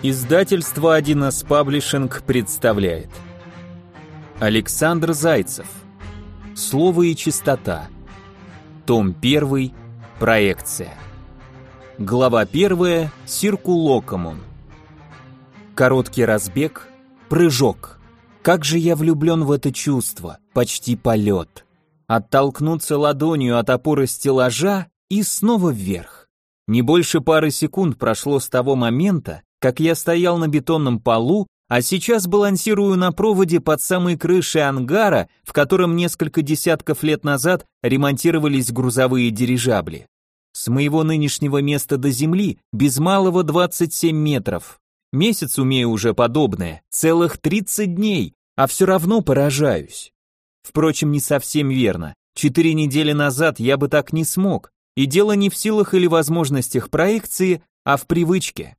Издательство 1С Паблишинг представляет. Александр Зайцев. Слово и чистота. Том 1. Проекция. Глава 1. Circulocumum. Короткий разбег, прыжок. Как же я влюблен в это чувство, почти полет. Оттолкнуться ладонью от опоры стеллажа и снова вверх. Не больше пары секунд прошло с того момента, как я стоял на бетонном полу, а сейчас балансирую на проводе под самой крышей ангара, в котором несколько десятков лет назад ремонтировались грузовые дирижабли. С моего нынешнего места до земли без малого 27 метров. Месяц умею уже подобное, целых 30 дней, а все равно поражаюсь. Впрочем, не совсем верно. 4 недели назад я бы так не смог, и дело не в силах или возможностях проекции, а в привычке.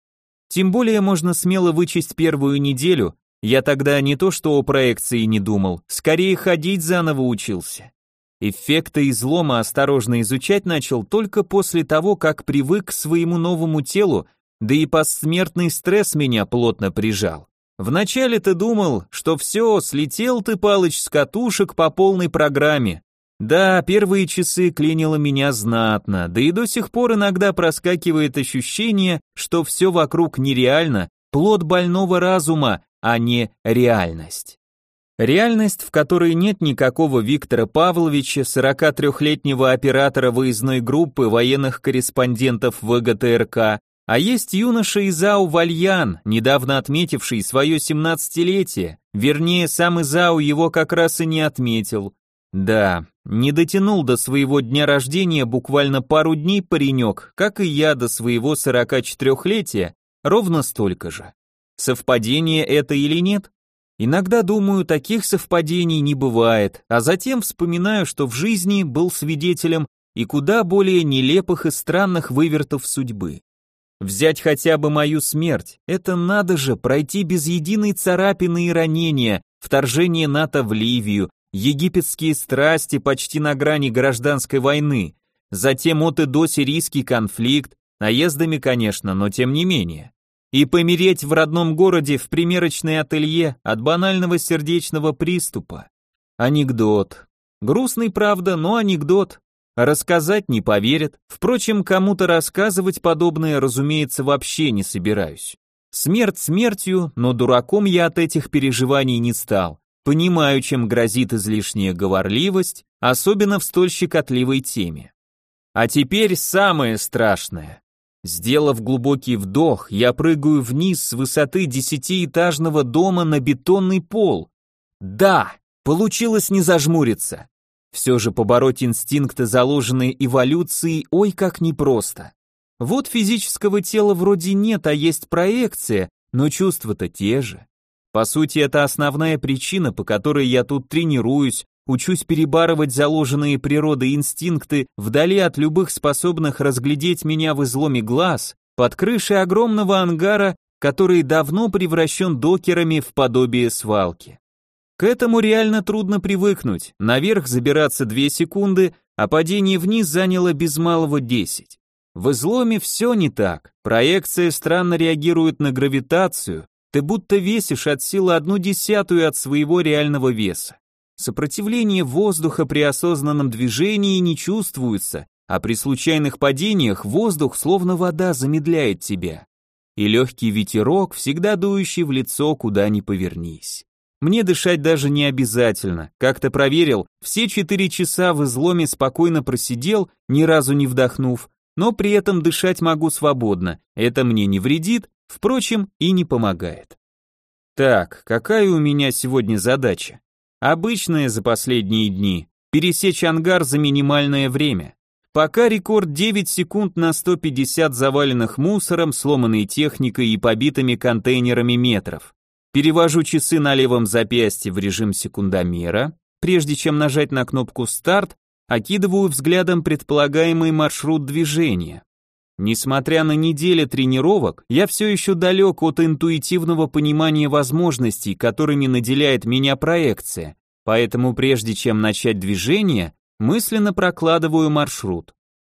Тем более можно смело вычесть первую неделю, я тогда не то что о проекции не думал, скорее ходить заново учился. Эффекты излома осторожно изучать начал только после того, как привык к своему новому телу, да и посмертный стресс меня плотно прижал. Вначале ты думал, что все, слетел ты, Палыч, с катушек по полной программе. Да, первые часы клинило меня знатно, да и до сих пор иногда проскакивает ощущение, что все вокруг нереально, плод больного разума, а не реальность. Реальность, в которой нет никакого Виктора Павловича, 43-летнего оператора выездной группы военных корреспондентов ВГТРК, а есть юноша Изау Вальян, недавно отметивший свое 17-летие, вернее, сам Изау его как раз и не отметил. Да, не дотянул до своего дня рождения буквально пару дней паренек, как и я до своего 44-летия, ровно столько же. Совпадение это или нет? Иногда думаю, таких совпадений не бывает, а затем вспоминаю, что в жизни был свидетелем и куда более нелепых и странных вывертов судьбы. Взять хотя бы мою смерть, это надо же пройти без единой царапины и ранения, вторжение НАТО в Ливию, египетские страсти почти на грани гражданской войны, затем от и до сирийский конфликт, наездами, конечно, но тем не менее. И помереть в родном городе в примерочное ателье от банального сердечного приступа. Анекдот. Грустный, правда, но анекдот. Рассказать не поверят, впрочем, кому-то рассказывать подобное, разумеется, вообще не собираюсь. Смерть смертью, но дураком я от этих переживаний не стал. Понимаю, чем грозит излишняя говорливость, особенно в столь щекотливой теме. А теперь самое страшное. Сделав глубокий вдох, я прыгаю вниз с высоты 10-этажного дома на бетонный пол. Да, получилось не зажмуриться. Все же побороть инстинкты, заложенные эволюцией, ой, как непросто. Вот физического тела вроде нет, а есть проекция, но чувства-то те же. По сути, это основная причина, по которой я тут тренируюсь, учусь перебарывать заложенные природой инстинкты вдали от любых способных разглядеть меня в изломе глаз, под крышей огромного ангара, который давно превращен докерами в подобие свалки. К этому реально трудно привыкнуть, наверх забираться 2 секунды, а падение вниз заняло без малого 10. В изломе все не так, проекция странно реагирует на гравитацию, ты будто весишь от силы 1/10 от своего реального веса. Сопротивление воздуха при осознанном движении не чувствуется, а при случайных падениях воздух словно вода замедляет тебя. И легкий ветерок, всегда дующий в лицо, куда ни повернись. Мне дышать даже не обязательно, как-то проверил, все 4 часа в изломе спокойно просидел, ни разу не вдохнув, но при этом дышать могу свободно, это мне не вредит, впрочем, и не помогает. Так, какая у меня сегодня задача? Обычная за последние дни, пересечь ангар за минимальное время. Пока рекорд 9 секунд на 150 заваленных мусором, сломанной техникой и побитыми контейнерами метров. Перевожу часы на левом запястье в режим секундомера, прежде чем нажать на кнопку «Старт», окидываю взглядом предполагаемый маршрут движения. Несмотря на недели тренировок, я все еще далек от интуитивного понимания возможностей, которыми наделяет меня проекция, поэтому прежде чем начать движение, мысленно прокладываю маршрут.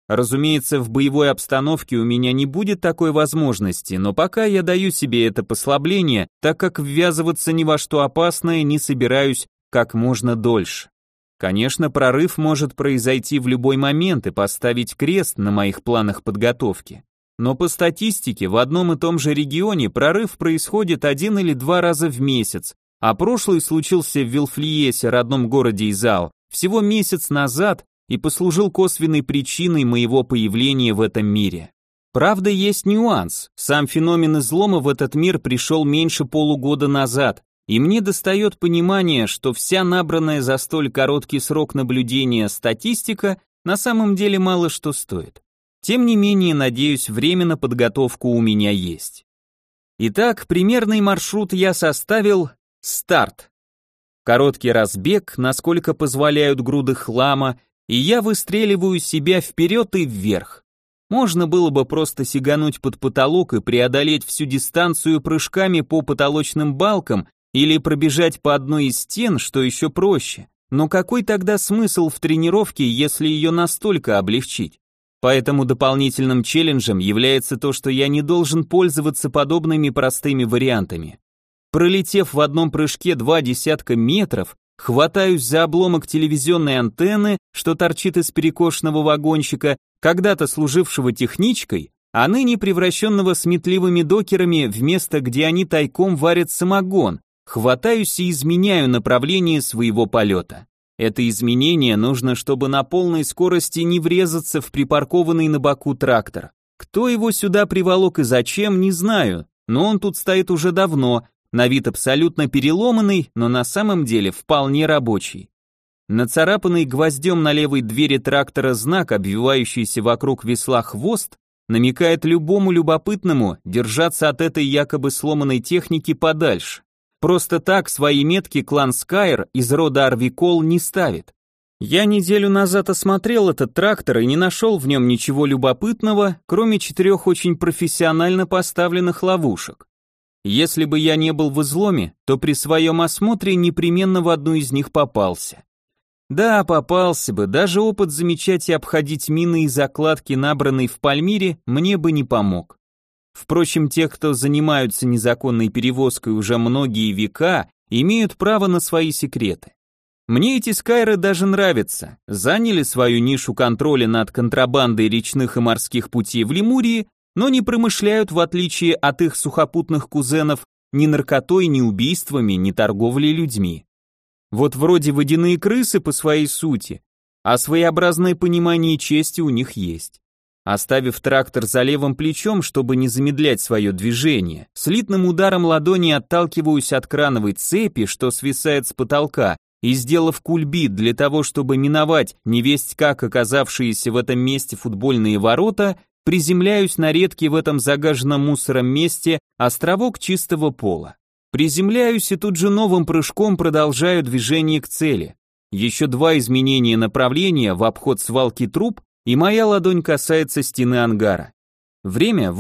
Разумеется, в боевой обстановке у меня не будет такой возможности, но пока я даю себе это послабление, так как ввязываться ни во что опасное не собираюсь как можно дольше. Конечно, прорыв может произойти в любой момент и поставить крест на моих планах подготовки. Но по статистике в одном и том же регионе прорыв происходит 1 или 2 раза в месяц, а прошлый случился в Вилфлиесе, родном городе Изао, всего месяц назад и послужил косвенной причиной моего появления в этом мире. Правда, есть нюанс. Сам феномен излома в этот мир пришел меньше полугода назад, и мне достает понимание, что вся набранная за столь короткий срок наблюдения статистика на самом деле мало что стоит. Тем не менее, надеюсь, время на подготовку у меня есть. Итак, примерный маршрут я составил. Старт. Короткий разбег, насколько позволяют груды хлама, и я выстреливаю себя вперед и вверх. Можно было бы просто сигануть под потолок и преодолеть всю дистанцию прыжками по потолочным балкам или пробежать по одной из стен, что еще проще. Но какой тогда смысл в тренировке, если ее настолько облегчить? Поэтому дополнительным челленджем является то, что я не должен пользоваться подобными простыми вариантами. Пролетев в одном прыжке 20 метров, хватаюсь за обломок телевизионной антенны, что торчит из перекошенного вагончика, когда-то служившего техничкой, а ныне превращенного сметливыми докерами в место, где они тайком варят самогон, хватаюсь и изменяю направление своего полета. Это изменение нужно, чтобы на полной скорости не врезаться в припаркованный на боку трактор. Кто его сюда приволок и зачем, не знаю, но он тут стоит уже давно, на вид абсолютно переломанный, но на самом деле вполне рабочий. Нацарапанный гвоздем на левой двери трактора знак, обвивающийся вокруг весла хвост, намекает любому любопытному держаться от этой якобы сломанной техники подальше. Просто так свои метки клан Скайр из рода Арвикол не ставит. Я неделю назад осмотрел этот трактор и не нашел в нем ничего любопытного, кроме 4 очень профессионально поставленных ловушек. Если бы я не был в изломе, то при своем осмотре непременно в одну из них попался. Да, попался бы, даже опыт замечать и обходить мины и закладки, набранные в Пальмире, мне бы не помог. Впрочем, те, кто занимаются незаконной перевозкой уже многие века, имеют право на свои секреты. Мне эти скайры даже нравятся, заняли свою нишу контроля над контрабандой речных и морских путей в Лемурии, но не промышляют, в отличие от их сухопутных кузенов, ни наркотой, ни убийствами, ни торговлей людьми. Вот вроде водяные крысы по своей сути, а своеобразное понимание чести у них есть. Оставив трактор за левым плечом, чтобы не замедлять свое движение, слитным ударом ладони отталкиваюсь от крановой цепи, что свисает с потолка, и, сделав кульбит для того, чтобы миновать невесть как оказавшиеся в этом месте футбольные ворота, приземляюсь на редкий в этом загаженном мусором месте островок чистого пола. Приземляюсь и тут же новым прыжком продолжаю движение к цели. Еще 2 изменения направления в обход свалки труб, и моя ладонь касается стены ангара. Время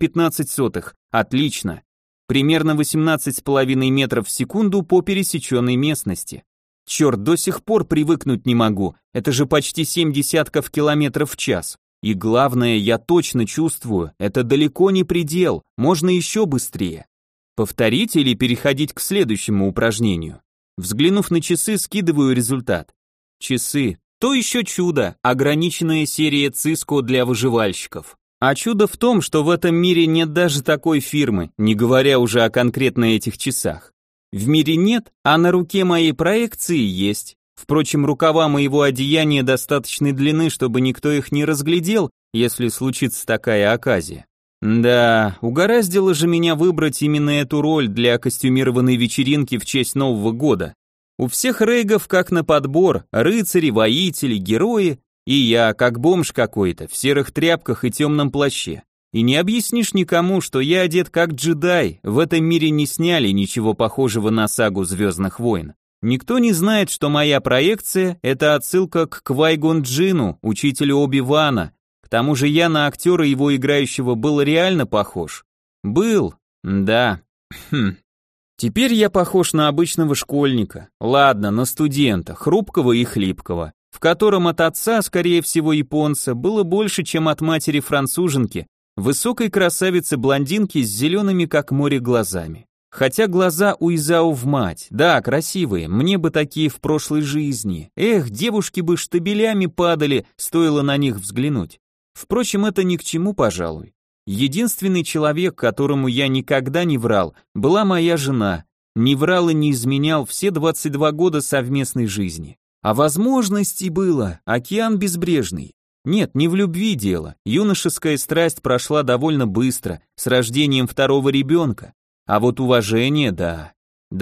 8,15, отлично. Примерно 18,5 метров в секунду по пересеченной местности. Черт, до сих пор привыкнуть не могу, это же почти 0,7 километров в час. И главное, я точно чувствую, это далеко не предел, можно еще быстрее. Повторить или переходить к следующему упражнению? Взглянув на часы, скидываю результат. Часы. То еще чудо, ограниченная серия Cisco для выживальщиков. А чудо в том, что в этом мире нет даже такой фирмы, не говоря уже о конкретно этих часах. В мире нет, а на руке моей проекции есть. Впрочем, рукава моего одеяния достаточной длины, чтобы никто их не разглядел, если случится такая оказия. Да, угораздило же меня выбрать именно эту роль для костюмированной вечеринки в честь Нового года. У всех рейгов как на подбор, рыцари, воители, герои, и я, как бомж какой-то, в серых тряпках и темном плаще. И не объяснишь никому, что я одет как джедай, в этом мире не сняли ничего похожего на сагу «Звездных войн». Никто не знает, что моя проекция – это отсылка к Квай-Гон Джинну, учителю Оби-Вана. К тому же я на актера его играющего был реально похож. Был, да. Теперь я похож на обычного школьника. Ладно, на студента, хрупкого и хлипкого. в котором от отца, скорее всего японца, было больше, чем от матери француженки, высокой красавицы-блондинки с зелеными как море глазами. Хотя глаза у Изао в мать, да, красивые, мне бы такие в прошлой жизни. Эх, девушки бы штабелями падали, стоило на них взглянуть. Впрочем, это ни к чему, пожалуй. Единственный человек, которому я никогда не врал, была моя жена. Не врал и не изменял все 22 года совместной жизни. А возможностей было, океан безбрежный. Нет, не в любви дело. Юношеская страсть прошла довольно быстро, с рождением второго ребенка. А вот уважение, да.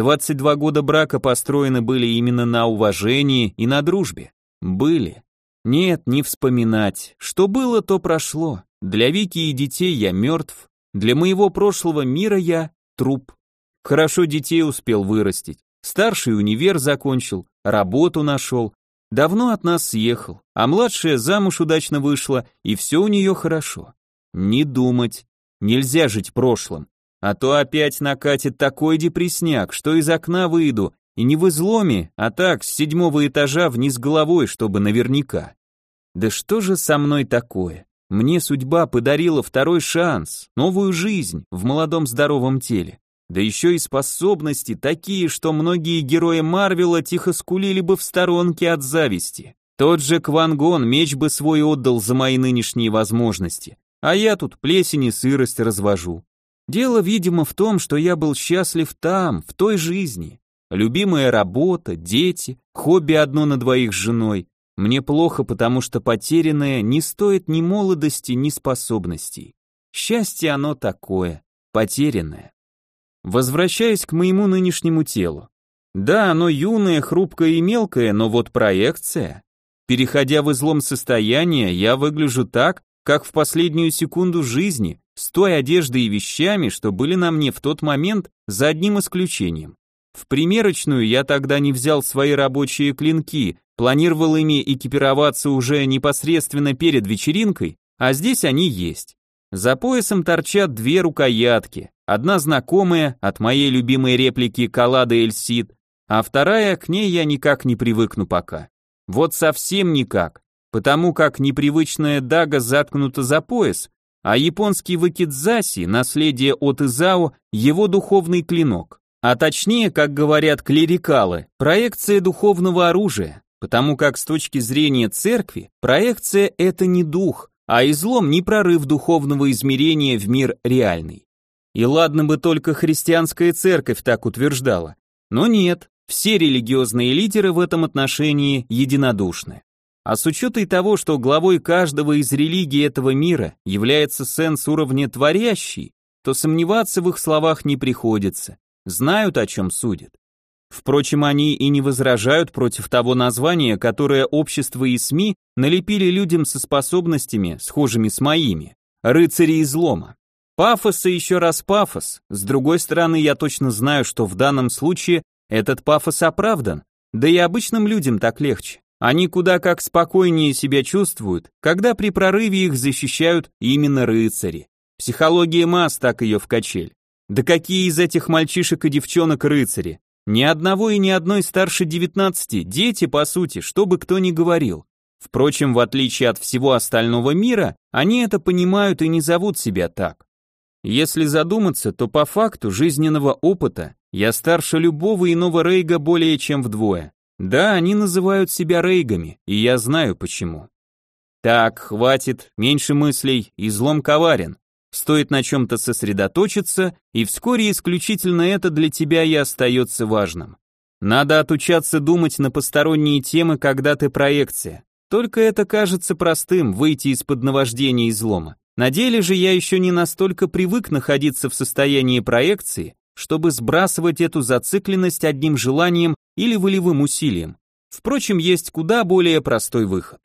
22 года брака построены были именно на уважении и на дружбе. Были. Нет, не вспоминать. Что было, то прошло. Для Вики и детей я мертв. Для моего прошлого мира я труп. Хорошо детей успел вырастить. Старший универ закончил, работу нашел. Давно от нас съехал, а младшая замуж удачно вышла, и все у нее хорошо. Не думать. Нельзя жить прошлым. А то опять накатит такой депресняк, что из окна выйду, и не в изломе, а так, с 7-го этажа вниз головой, чтобы наверняка. Да что же со мной такое? Мне судьба подарила второй шанс, новую жизнь в молодом здоровом теле. Да еще и способности такие, что многие герои Марвела тихо скулили бы в сторонке от зависти. Тот же Кван Гон меч бы свой отдал за мои нынешние возможности, а я тут плесень и сырость развожу. Дело, видимо, в том, что я был счастлив там, в той жизни. Любимая работа, дети, хобби одно на двоих с женой. Мне плохо, потому что потерянное не стоит ни молодости, ни способностей. Счастье оно такое, потерянное. Возвращаясь к моему нынешнему телу. Да, оно юное, хрупкое и мелкое, но вот проекция. Переходя в излом состояние, я выгляжу так, как в последнюю секунду жизни, с той одеждой и вещами, что были на мне в тот момент, за одним исключением. В примерочную я тогда не взял свои рабочие клинки, планировал ими экипироваться уже непосредственно перед вечеринкой, а здесь они есть. За поясом торчат 2 рукоятки, одна знакомая, от моей любимой реплики Каллады Эльсид, а вторая, к ней я никак не привыкну пока. Вот совсем никак, потому как непривычная дага заткнута за пояс, а японский вакидзаси, наследие от Изао, его духовный клинок. А точнее, как говорят клерикалы, проекция духовного оружия, потому как с точки зрения церкви, проекция это не дух, а излом не прорыв духовного измерения в мир реальный. И ладно бы только христианская церковь так утверждала, но нет, все религиозные лидеры в этом отношении единодушны. А с учетом того, что главой каждого из религий этого мира является сенс уровня творящий, то сомневаться в их словах не приходится, знают, о чем судят. Впрочем, они и не возражают против того названия, которое общество и СМИ налепили людям со способностями, схожими с моими, рыцари излома. Пафос и еще раз пафос, с другой стороны, я точно знаю, что в данном случае этот пафос оправдан, да и обычным людям так легче. Они куда как спокойнее себя чувствуют, когда при прорыве их защищают именно рыцари. Психология масс так ее в качель. Да какие из этих мальчишек и девчонок рыцари? Ни одного и ни одной старше 19, дети по сути, что бы кто ни говорил. Впрочем, в отличие от всего остального мира, они это понимают и не зовут себя так. Если задуматься, то по факту жизненного опыта я старше любого иного рейга более чем вдвое. Да, они называют себя рейгами, и я знаю почему. Так, хватит, меньше мыслей, излом коварен. Стоит на чем-то сосредоточиться, и вскоре исключительно это для тебя и остается важным. Надо отучаться думать на посторонние темы, когда ты проекция. Только это кажется простым, выйти из-под наваждения излома. На деле же я еще не настолько привык находиться в состоянии проекции, чтобы сбрасывать эту зацикленность одним желанием или волевым усилием. Впрочем, есть куда более простой выход.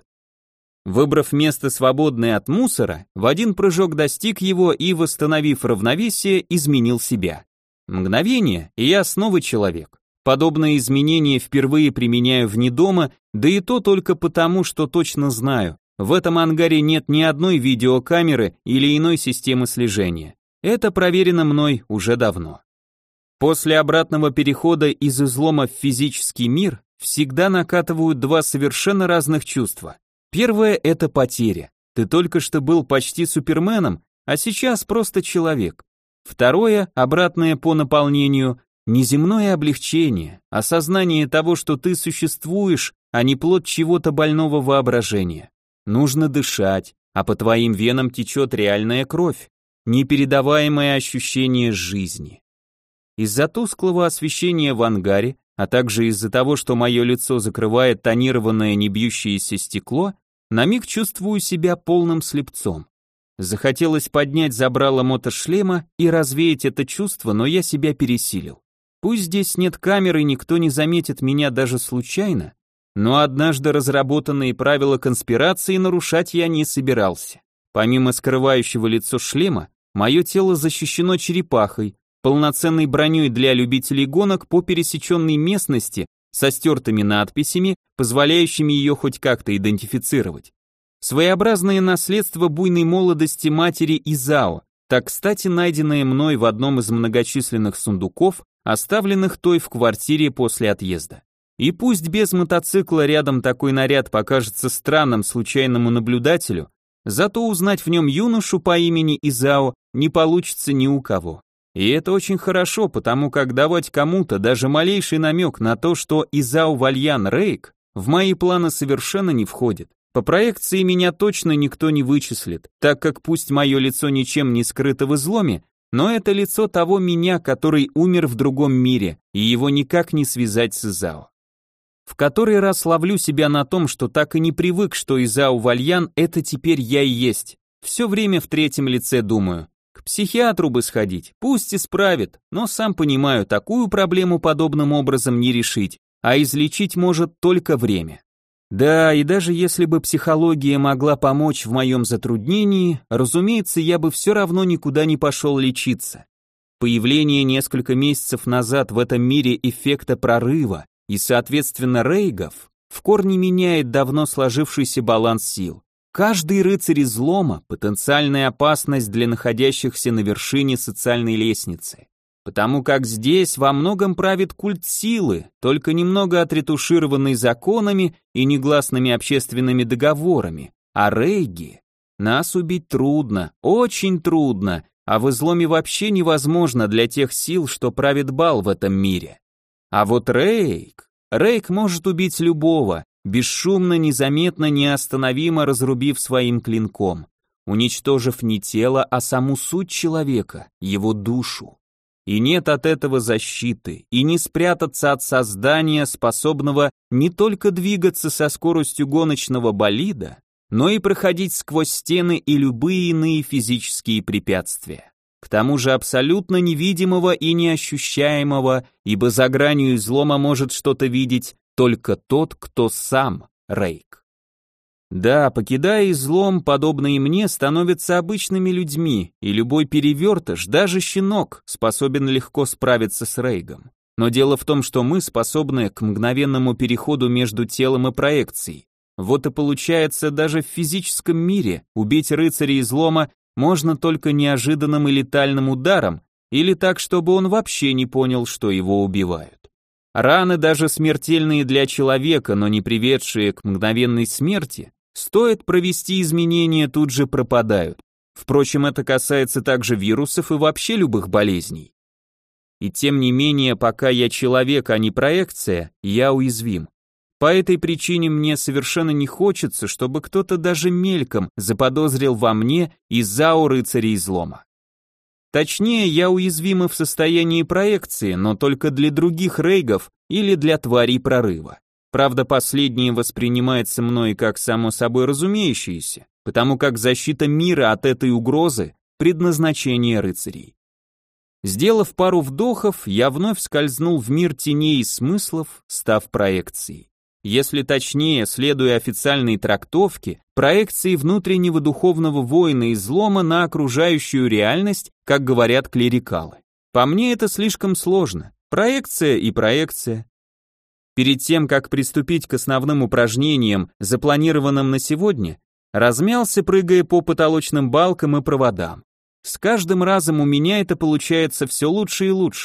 Выбрав место, свободное от мусора, в один прыжок достиг его и, восстановив равновесие, изменил себя. Мгновение, и я снова человек. Подобные изменения впервые применяю вне дома, да и то только потому, что точно знаю, в этом ангаре нет ни одной видеокамеры или иной системы слежения. Это проверено мной уже давно. После обратного перехода из излома в физический мир, всегда накатывают два совершенно разных чувства. Первое – это потеря. Ты только что был почти суперменом, а сейчас просто человек. Второе, обратное по наполнению, неземное облегчение, осознание того, что ты существуешь, а не плод чего-то больного воображения. Нужно дышать, а по твоим венам течет реальная кровь, непередаваемое ощущение жизни. Из-за тусклого освещения в ангаре, а также из-за того, что мое лицо закрывает тонированное небьющееся стекло, на миг чувствую себя полным слепцом. Захотелось поднять забрало мотошлема и развеять это чувство, но я себя пересилил. Пусть здесь нет камеры, никто не заметит меня даже случайно, но однажды разработанные правила конспирации нарушать я не собирался. Помимо скрывающего лицо шлема, мое тело защищено черепахой, полноценной броней для любителей гонок по пересеченной местности со стертыми надписями, позволяющими ее хоть как-то идентифицировать. Своеобразное наследство буйной молодости матери Изао, так кстати найденное мной в одном из многочисленных сундуков, оставленных той в квартире после отъезда. И пусть без мотоцикла рядом такой наряд покажется странным случайному наблюдателю, зато узнать в нем юношу по имени Изао не получится ни у кого. И это очень хорошо, потому как давать кому-то даже малейший намек на то, что Изао Вальян Рейк, в мои планы совершенно не входит. По проекции меня точно никто не вычислит, так как пусть мое лицо ничем не скрыто в изломе, но это лицо того меня, который умер в другом мире, и его никак не связать с Изао. В который раз ловлю себя на том, что так и не привык, что Изао Вальян это теперь я и есть. Все время в третьем лице думаю. К психиатру бы сходить, пусть исправит, но сам понимаю, такую проблему подобным образом не решить, а излечить может только время. Да, и даже если бы психология могла помочь в моем затруднении, разумеется, я бы все равно никуда не пошел лечиться. Появление несколько месяцев назад в этом мире эффекта прорыва и, соответственно, рейгов в корне меняет давно сложившийся баланс сил. Каждый рыцарь излома – потенциальная опасность для находящихся на вершине социальной лестницы. Потому как здесь во многом правит культ силы, только немного отретушированный законами и негласными общественными договорами. А рейги? Нас убить трудно, очень трудно, а в изломе вообще невозможно для тех сил, что правит бал в этом мире. А вот рейг может убить любого, бесшумно, незаметно, неостановимо разрубив своим клинком, уничтожив не тело, а саму суть человека, его душу. И нет от этого защиты, и не спрятаться от создания, способного не только двигаться со скоростью гоночного болида, но и проходить сквозь стены и любые иные физические препятствия. К тому же абсолютно невидимого и неощущаемого, ибо за гранью излома может что-то видеть только тот, кто сам рейк. Да, покидая излом, подобные мне становятся обычными людьми, и любой перевертыш, даже щенок, способен легко справиться с рейгом. Но дело в том, что мы способны к мгновенному переходу между телом и проекцией. Вот и получается, даже в физическом мире убить рыцаря излома можно только неожиданным и летальным ударом, или так, чтобы он вообще не понял, что его убивают. Раны, даже смертельные для человека, но не приведшие к мгновенной смерти, стоит провести изменения, тут же пропадают. Впрочем, это касается также вирусов и вообще любых болезней. И тем не менее, пока я человек, а не проекция, я уязвим. По этой причине мне совершенно не хочется, чтобы кто-то даже мельком заподозрил во мне Изао рыцаря излома. Точнее, я уязвим и в состоянии проекции, но только для других рейгов или для тварей прорыва. Правда, последнее воспринимается мной как само собой разумеющееся, потому как защита мира от этой угрозы – предназначение рыцарей. Сделав пару вдохов, я вновь скользнул в мир теней и смыслов, став проекцией. Если точнее, следуя официальной трактовке, проекции внутреннего духовного воина излома на окружающую реальность, как говорят клерикалы. По мне это слишком сложно. Проекция и проекция. Перед тем, как приступить к основным упражнениям, запланированным на сегодня, размялся, прыгая по потолочным балкам и проводам. С каждым разом у меня это получается все лучше и лучше.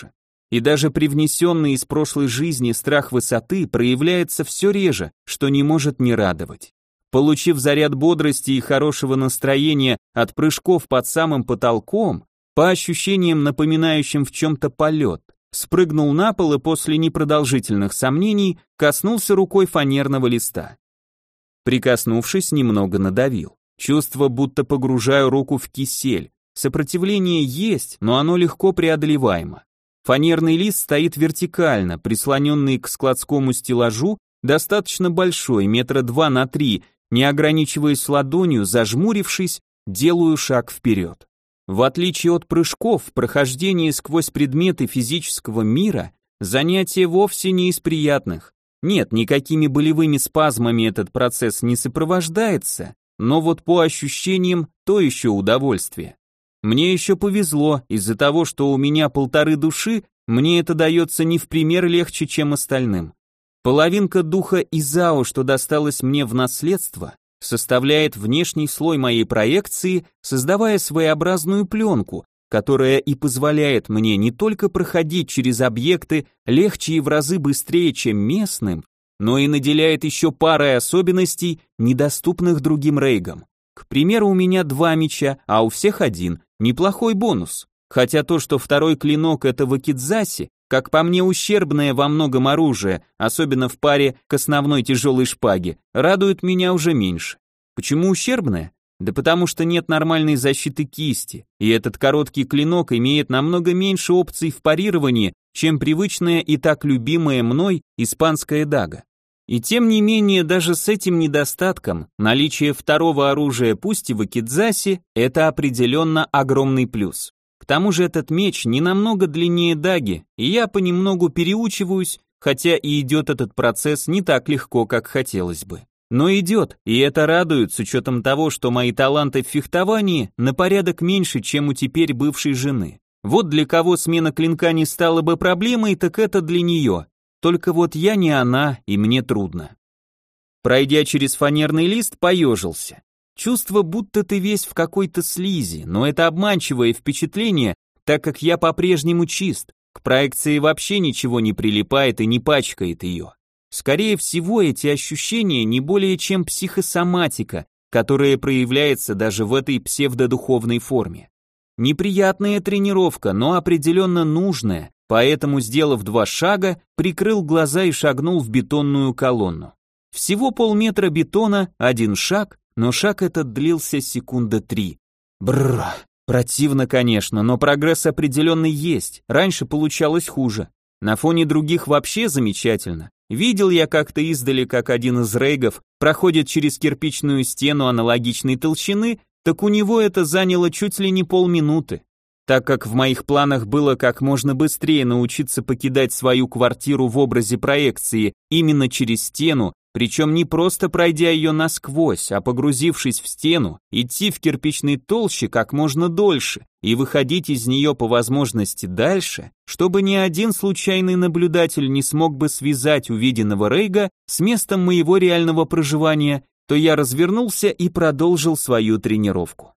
и даже привнесенный из прошлой жизни страх высоты проявляется все реже, что не может не радовать. Получив заряд бодрости и хорошего настроения от прыжков под самым потолком, по ощущениям напоминающим в чем-то полет, спрыгнул на пол и после непродолжительных сомнений коснулся рукой фанерного листа. Прикоснувшись, немного надавил. Чувство, будто погружаю руку в кисель. Сопротивление есть, но оно легко преодолеваемо. Фанерный лист стоит вертикально, прислоненный к складскому стеллажу, достаточно большой, 2 на 3 метра, не ограничиваясь ладонью, зажмурившись, делаю шаг вперед. В отличие от прыжков, прохождение сквозь предметы физического мира – занятие вовсе не из приятных. Нет, никакими болевыми спазмами этот процесс не сопровождается, но вот по ощущениям то еще удовольствие. Мне еще повезло, из-за того, что у меня 1,5 души, мне это дается не в пример легче, чем остальным. Половинка духа Изао, что досталось мне в наследство, составляет внешний слой моей проекции, создавая своеобразную пленку, которая и позволяет мне не только проходить через объекты легче и в разы быстрее, чем местным, но и наделяет еще парой особенностей, недоступных другим рейгам. К примеру, у меня 2 меча, а у всех 1, неплохой бонус. Хотя то, что второй клинок это вакидзаси, как по мне ущербное во многом оружие, особенно в паре к основной тяжелой шпаге, радует меня уже меньше. Почему ущербное? Да потому что нет нормальной защиты кисти, и этот короткий клинок имеет намного меньше опций в парировании, чем привычная и так любимая мной испанская дага. И тем не менее, даже с этим недостатком, наличие второго оружия, пусть и вакидзаси, это определенно огромный плюс. К тому же этот меч не намного длиннее даги, и я понемногу переучиваюсь, хотя и идет этот процесс не так легко, как хотелось бы. Но идет, и это радует с учетом того, что мои таланты в фехтовании на порядок меньше, чем у теперь бывшей жены. Вот для кого смена клинка не стала бы проблемой, так это для нее. Только вот я не она, и мне трудно. Пройдя через фанерный лист, поежился. Чувство, будто ты весь в какой-то слизи, но это обманчивое впечатление, так как я по-прежнему чист, к проекции вообще ничего не прилипает и не пачкает ее. Скорее всего, эти ощущения не более чем психосоматика, которая проявляется даже в этой псевдодуховной форме. Неприятная тренировка, но определенно нужная, поэтому, сделав 2 шага, прикрыл глаза и шагнул в бетонную колонну. Всего полметра бетона, 1 шаг, но шаг этот длился 3 секунды. Бррр, противно, конечно, но прогресс определенный есть, раньше получалось хуже. На фоне других вообще замечательно. Видел я как-то издали, как один из рейгов проходит через кирпичную стену аналогичной толщины, так у него это заняло чуть ли не полминуты. Так как в моих планах было как можно быстрее научиться покидать свою квартиру в образе проекции именно через стену, причем не просто пройдя ее насквозь, а погрузившись в стену, идти в кирпичной толще как можно дольше и выходить из нее по возможности дальше, чтобы ни один случайный наблюдатель не смог бы связать увиденного рейга с местом моего реального проживания, то я развернулся и продолжил свою тренировку.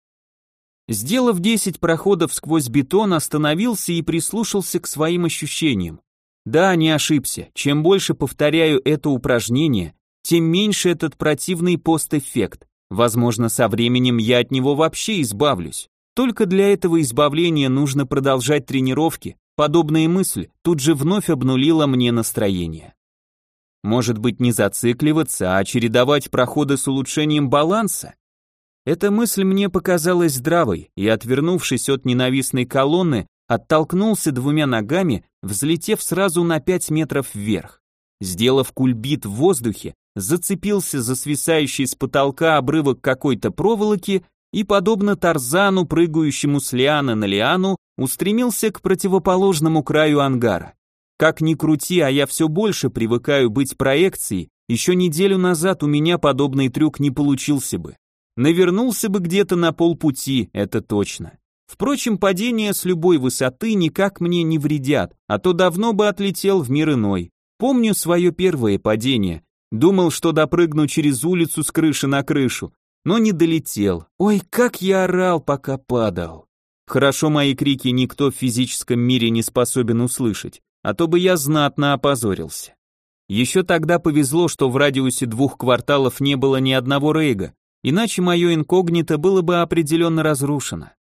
Сделав 10 проходов сквозь бетон, остановился и прислушался к своим ощущениям. Да, не ошибся, чем больше повторяю это упражнение, тем меньше этот противный постэффект. Возможно, со временем я от него вообще избавлюсь. Только для этого избавления нужно продолжать тренировки. Подобная мысль тут же вновь обнулила мне настроение. Может быть, не зацикливаться, а чередовать проходы с улучшением баланса? Эта мысль мне показалась здравой, и, отвернувшись от ненавистной колонны, оттолкнулся 2 ногами, взлетев сразу на 5 метров вверх. Сделав кульбит в воздухе, зацепился за свисающий с потолка обрывок какой-то проволоки и, подобно Тарзану, прыгающему с лианы на лиану, устремился к противоположному краю ангара. Как ни крути, а я все больше привыкаю быть проекцией, еще неделю назад у меня подобный трюк не получился бы. Навернулся бы где-то на полпути, это точно. Впрочем, падения с любой высоты никак мне не вредят, а то давно бы отлетел в мир иной. Помню свое первое падение. Думал, что допрыгну через улицу с крыши на крышу, но не долетел. Ой, как я орал, пока падал. Хорошо мои крики никто в физическом мире не способен услышать, а то бы я знатно опозорился. Еще тогда повезло, что в радиусе 2 кварталов не было ни одного рейга, иначе мое инкогнито было бы определенно разрушено.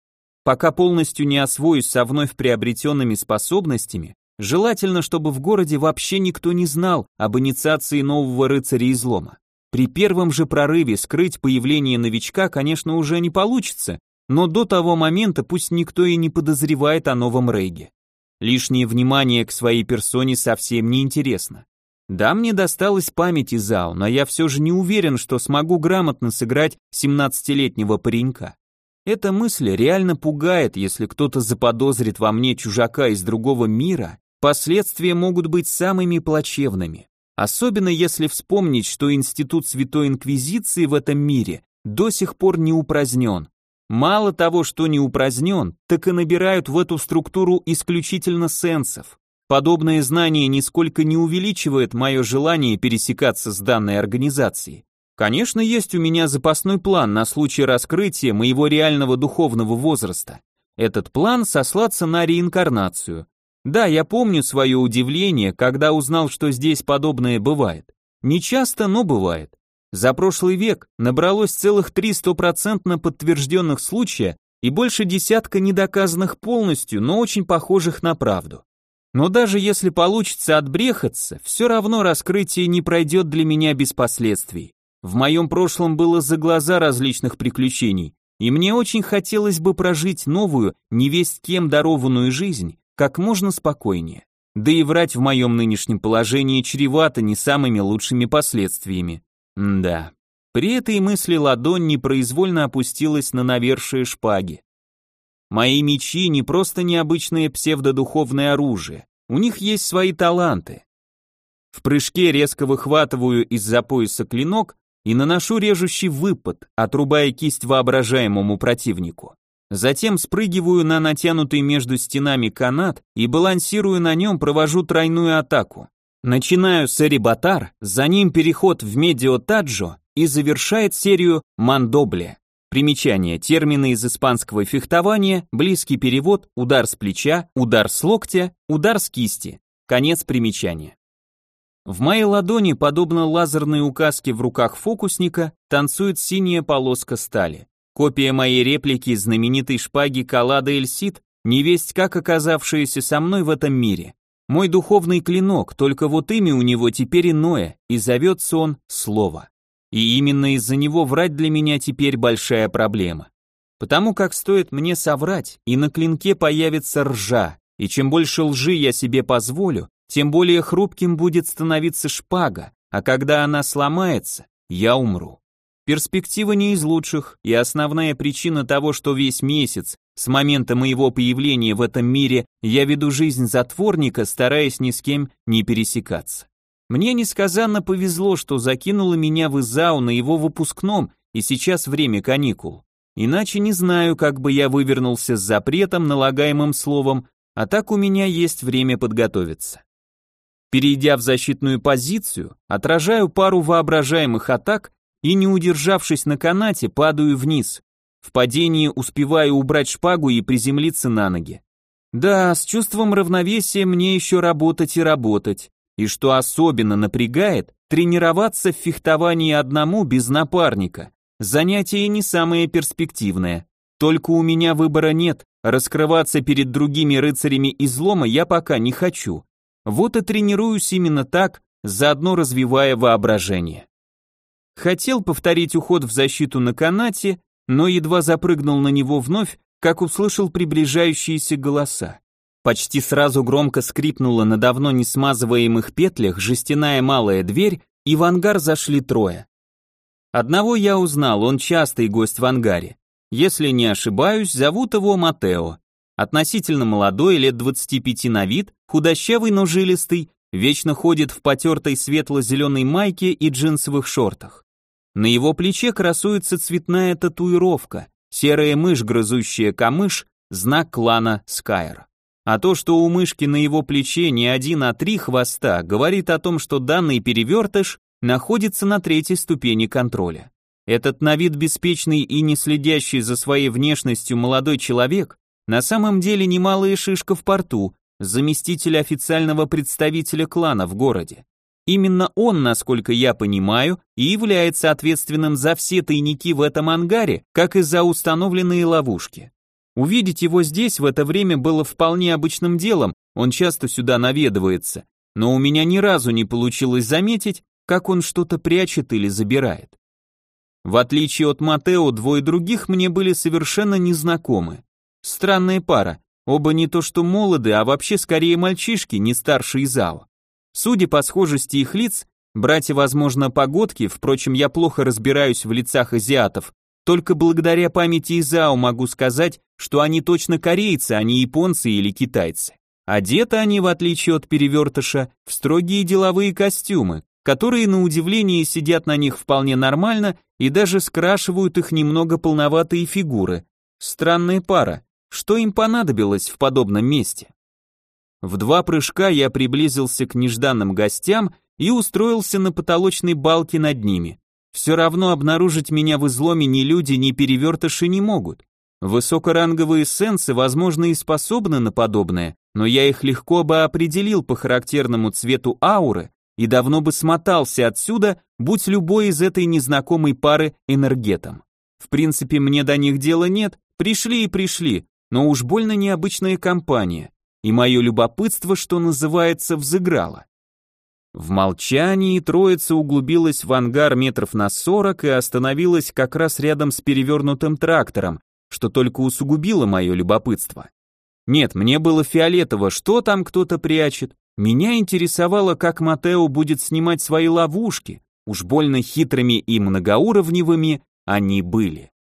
Пока полностью не освоюсь со вновь приобретенными способностями, желательно, чтобы в городе вообще никто не знал об инициации нового рыцаря излома. При первом же прорыве скрыть появление новичка, конечно, уже не получится, но до того момента пусть никто и не подозревает о новом рейге. Лишнее внимание к своей персоне совсем не интересно. Да, мне досталась память Изао, но я все же не уверен, что смогу грамотно сыграть 17-летнего паренька. Эта мысль реально пугает, если кто-то заподозрит во мне чужака из другого мира, последствия могут быть самыми плачевными. Особенно если вспомнить, что институт Святой Инквизиции в этом мире до сих пор не упразднен. Мало того, что не упразднен, так и набирают в эту структуру исключительно сенсов. Подобное знание нисколько не увеличивает мое желание пересекаться с данной организацией. Конечно, есть у меня запасной план на случай раскрытия моего реального духовного возраста. Этот план — сослаться на реинкарнацию. Да, я помню свое удивление, когда узнал, что здесь подобное бывает. Не часто, но бывает. За прошлый век набралось целых 3 стопроцентно подтвержденных случая и больше десятка недоказанных полностью, но очень похожих на правду. Но даже если получится отбрехаться, все равно раскрытие не пройдет для меня без последствий. В моем прошлом было за глаза различных приключений, и мне очень хотелось бы прожить новую, невесть кем дарованную жизнь, как можно спокойнее. Да и врать в моем нынешнем положении чревато не самыми лучшими последствиями. Да. При этой мысли ладонь непроизвольно опустилась на навершие шпаги. Мои мечи не просто необычное псевдодуховное оружие, у них есть свои таланты. В прыжке резко выхватываю из-за пояса клинок и наношу режущий выпад, отрубая кисть воображаемому противнику. Затем спрыгиваю на натянутый между стенами канат и, балансируя на нем, провожу тройную атаку. Начинаю с Эрибатар, за ним переход в Медио Таджо и завершает серию Мандобле. Примечание: термины из испанского фехтования, близкий перевод: удар с плеча, удар с локтя, удар с кисти. Конец примечания. В моей ладони, подобно лазерной указке в руках фокусника, танцует синяя полоска стали. Копия моей реплики знаменитой шпаги Каллада эль Сид, невесть как оказавшаяся со мной в этом мире. Мой духовный клинок, только вот имя у него теперь иное, и зовется он Слово. И именно из-за него врать для меня теперь большая проблема. Потому как стоит мне соврать, и на клинке появится ржа, и чем больше лжи я себе позволю, тем более хрупким будет становиться шпага, а когда она сломается, я умру. Перспектива не из лучших, и основная причина того, что весь месяц, с момента моего появления в этом мире, я веду жизнь затворника, стараясь ни с кем не пересекаться. Мне несказанно повезло, что закинуло меня в Изао на его выпускном, и сейчас время каникул. Иначе не знаю, как бы я вывернулся с запретом, налагаемым словом, а так у меня есть время подготовиться. Перейдя в защитную позицию, отражаю пару воображаемых атак и, не удержавшись на канате, падаю вниз. В падении успеваю убрать шпагу и приземлиться на ноги. Да, с чувством равновесия мне еще работать и работать. И что особенно напрягает, тренироваться в фехтовании одному без напарника. Занятие не самое перспективное. Только у меня выбора нет, раскрываться перед другими рыцарями излома я пока не хочу. Вот и тренируюсь именно так, заодно развивая воображение. Хотел повторить уход в защиту на канате, но едва запрыгнул на него вновь, как услышал приближающиеся голоса. Почти сразу громко скрипнула на давно не смазываемых петлях жестяная малая дверь, и в ангар зашли трое. Одного я узнал, он частый гость в ангаре. Если не ошибаюсь, зовут его Матео. Относительно молодой, лет 25 на вид, худощавый, но жилистый, вечно ходит в потертой светло-зеленой майке и джинсовых шортах. На его плече красуется цветная татуировка, серая мышь, грызущая камыш, знак клана Скайр. А то, что у мышки на его плече не 1, а 3 хвоста, говорит о том, что данный перевертыш находится на 3-й ступени контроля. Этот на вид беспечный и не следящий за своей внешностью молодой человек на самом деле немалая шишка в порту, заместитель официального представителя клана в городе. Именно он, насколько я понимаю, и является ответственным за все тайники в этом ангаре, как и за установленные ловушки. Увидеть его здесь в это время было вполне обычным делом, он часто сюда наведывается, но у меня ни разу не получилось заметить, как он что-то прячет или забирает. В отличие от Матео, двое других мне были совершенно незнакомы. Странная пара, оба не то что молоды, а вообще скорее мальчишки, не старше Изао. Судя по схожести их лиц, братья, возможно, погодки, впрочем, я плохо разбираюсь в лицах азиатов, только благодаря памяти Изао могу сказать, что они точно корейцы, а не японцы или китайцы. Одеты они, в отличие от перевертыша, в строгие деловые костюмы, которые, на удивление, сидят на них вполне нормально и даже скрашивают их немного полноватые фигуры. Странная пара, что им понадобилось в подобном месте? В 2 прыжка я приблизился к нежданным гостям и устроился на потолочной балке над ними. Все равно обнаружить меня в изломе ни люди, ни перевертыши не могут. Высокоранговые сенсы, возможно, и способны на подобное, но я их легко бы определил по характерному цвету ауры и давно бы смотался отсюда, будь любой из этой незнакомой пары энергетом. В принципе, мне до них дела нет, пришли и пришли, но уж больно необычная компания, и мое любопытство, что называется, взыграло. В молчании троица углубилась в ангар метров на 40 и остановилась как раз рядом с перевернутым трактором, что только усугубило мое любопытство. Нет, мне было фиолетово, что там кто-то прячет. Меня интересовало, как Матео будет снимать свои ловушки. Уж больно хитрыми и многоуровневыми они были.